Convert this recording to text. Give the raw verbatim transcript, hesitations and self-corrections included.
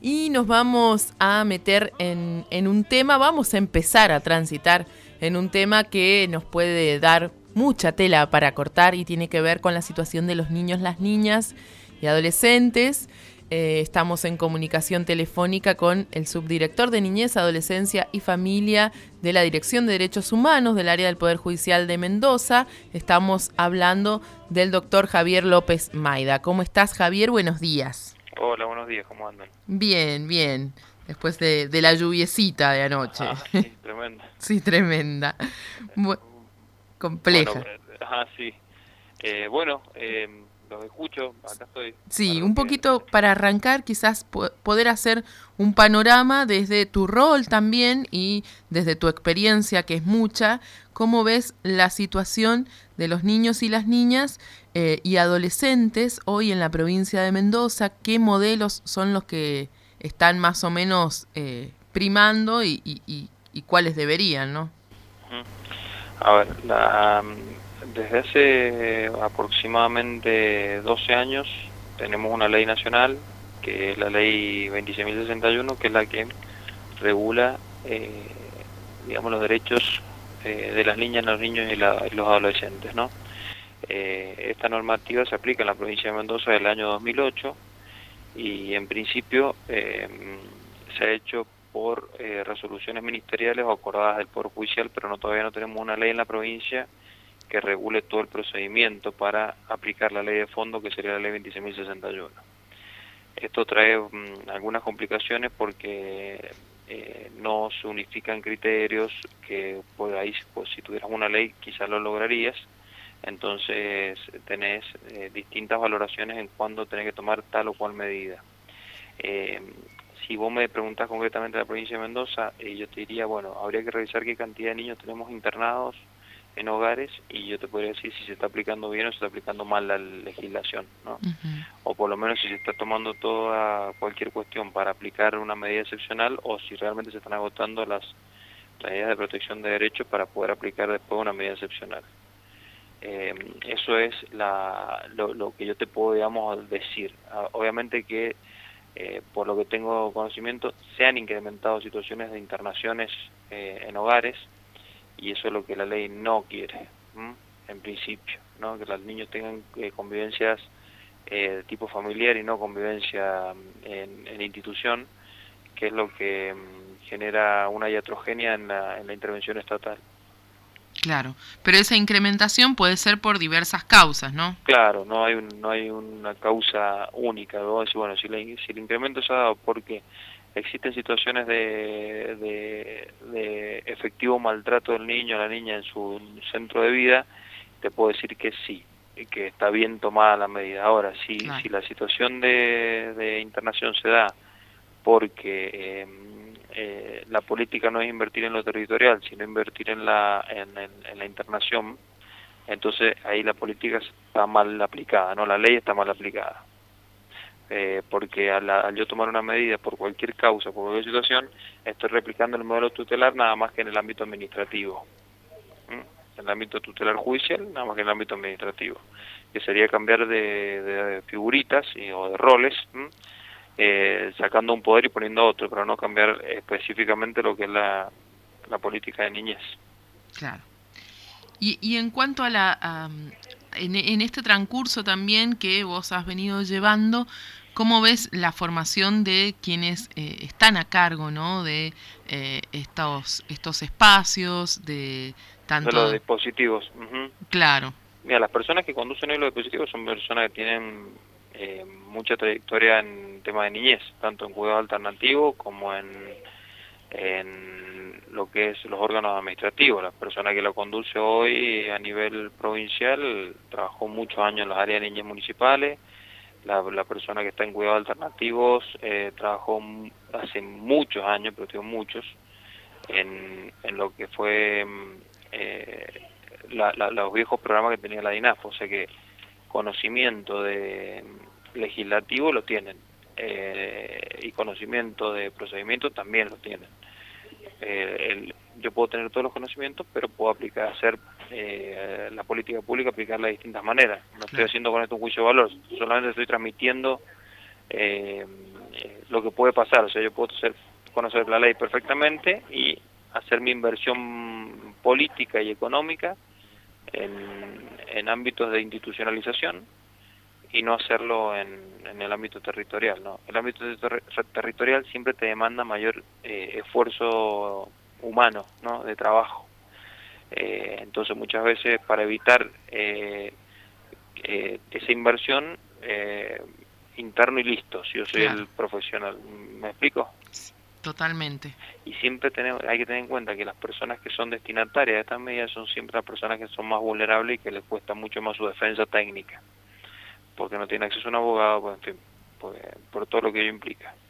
y nos vamos a meter en, en un tema, vamos a empezar a transitar en un tema que nos puede dar mucha tela para cortar y tiene que ver con la situación de los niños, las niñas y adolescentes. Eh, estamos en comunicación telefónica con el subdirector de Niñez, Adolescencia y Familia de la Dirección de Derechos Humanos del área del Poder Judicial de Mendoza. Estamos hablando del doctor Javier López Maida. ¿Cómo estás, Javier? Buenos días. Hola, buenos días, ¿cómo andan? Bien, bien. Después de, de la lluviecita de anoche. Ah, sí, tremenda. Sí, tremenda. Bu- compleja. Bueno, eh, ajá, sí. Eh, bueno, eh, los escucho, acá estoy para Sí, lo un que poquito necesiten. para arrancar, quizás po- poder hacer un panorama desde tu rol también y desde tu experiencia, que es mucha, cómo ves la situación de los niños y las niñas eh, y adolescentes hoy en la provincia de Mendoza, qué modelos son los que están más o menos eh, primando y, y, y, y cuáles deberían, ¿no? Ujú. A ver, la, mm, desde hace aproximadamente doce años tenemos una ley nacional, que es la ley veintiséis mil sesenta y uno, que es la que regula, eh, digamos, los derechos eh, de las niñas, los niños y, la, y los adolescentes, ¿no? Eh, esta normativa se aplica en la provincia de Mendoza desde el año dos mil ocho y en principio eh, se ha hecho por eh, resoluciones ministeriales o acordadas del Poder Judicial, pero no todavía no tenemos una ley en la provincia que regule todo el procedimiento para aplicar la ley de fondo, que sería la ley veintiséis mil sesenta y uno. Esto trae mm, algunas complicaciones porque eh, no se unifican criterios, que por ahí, pues, si tuvieras una ley quizás lo lograrías. Entonces tenés eh, distintas valoraciones en cuándo tenés que tomar tal o cual medida. Eh, si vos me preguntás concretamente de la provincia de Mendoza, eh, yo te diría, bueno, habría que revisar qué cantidad de niños tenemos internados en hogares y yo te podría decir si se está aplicando bien o se está aplicando mal la legislación, ¿no? Uh-huh. O por lo menos si se está tomando toda cualquier cuestión para aplicar una medida excepcional o si realmente se están agotando las medidas de protección de derechos para poder aplicar después una medida excepcional. Eh, eso es la, lo, lo que yo te puedo, digamos, decir. Ah, obviamente que, eh, por lo que tengo conocimiento, se han incrementado situaciones de internaciones eh, en hogares y eso es lo que la ley no quiere, ¿m? En principio, ¿no? Que los niños tengan eh, convivencias eh, de tipo familiar y no convivencia en, en institución, que es lo que mm, genera una iatrogenia en la, en la intervención estatal. Claro, pero esa incrementación puede ser por diversas causas, ¿no? Claro, no hay un, no hay una causa única. Vos decís, bueno, si, la, si el incremento se ha dado porque existen situaciones de, de, de efectivo maltrato del niño o la niña en su centro de vida, te puedo decir que sí, que está bien tomada la medida. Ahora, si, Claro. si la situación de, de internación se da porque eh, eh, la política no es invertir en lo territorial, sino invertir en la, en, en, en la internación, entonces ahí la política está mal aplicada, no, la ley está mal aplicada. Eh, porque al, al yo tomar una medida por cualquier causa, por cualquier situación, estoy replicando el modelo tutelar nada más que en el ámbito administrativo. ¿Mm? En el ámbito tutelar judicial, nada más que en el ámbito administrativo. Que sería cambiar de, de figuritas y, o de roles, ¿Mm? eh, sacando un poder y poniendo otro, pero no cambiar específicamente lo que es la, la política de niñez. Claro. Y, y en cuanto a la... A, en, en este transcurso también que vos has venido llevando, ¿cómo ves la formación de quienes eh, están a cargo, ¿no? De eh, estos, estos espacios, de De los tanto... dispositivos. Uh-huh. Claro. Mira, las personas que conducen hoy los dispositivos son personas que tienen eh, mucha trayectoria en tema de niñez, tanto en cuidado alternativo como en, en lo que es los órganos administrativos. La persona que lo conduce hoy a nivel provincial trabajó muchos años en las áreas de niñez municipales. La, la persona que está en cuidados alternativos eh, trabajó hace muchos años, pero digo muchos, en, en lo que fue eh, la, la, los viejos programas que tenía la DINAF, o sea que conocimiento de legislativo lo tienen, eh, y conocimiento de procedimiento también lo tienen. Eh, el, yo puedo tener todos los conocimientos, pero puedo aplicar, hacer eh, la política pública, aplicarla de distintas maneras. No estoy haciendo con esto un juicio de valor, solamente estoy transmitiendo eh, lo que puede pasar. O sea, yo puedo ser, conocer la ley perfectamente y hacer mi inversión política y económica en, en ámbitos de institucionalización y no hacerlo en, en el ámbito territorial, ¿no? El ámbito ter territorial siempre te demanda mayor eh, esfuerzo humano, ¿no? De trabajo. Eh, entonces muchas veces para evitar eh, eh, esa inversión, eh, interno y listo, si yo soy claro. el profesional. ¿Me explico? Totalmente. Y siempre tenemos, hay que tener en cuenta que las personas que son destinatarias de estas medidas son siempre las personas que son más vulnerables y que les cuesta mucho más su defensa técnica, porque no tienen acceso a un abogado, pues, en fin, por, por todo lo que ello implica.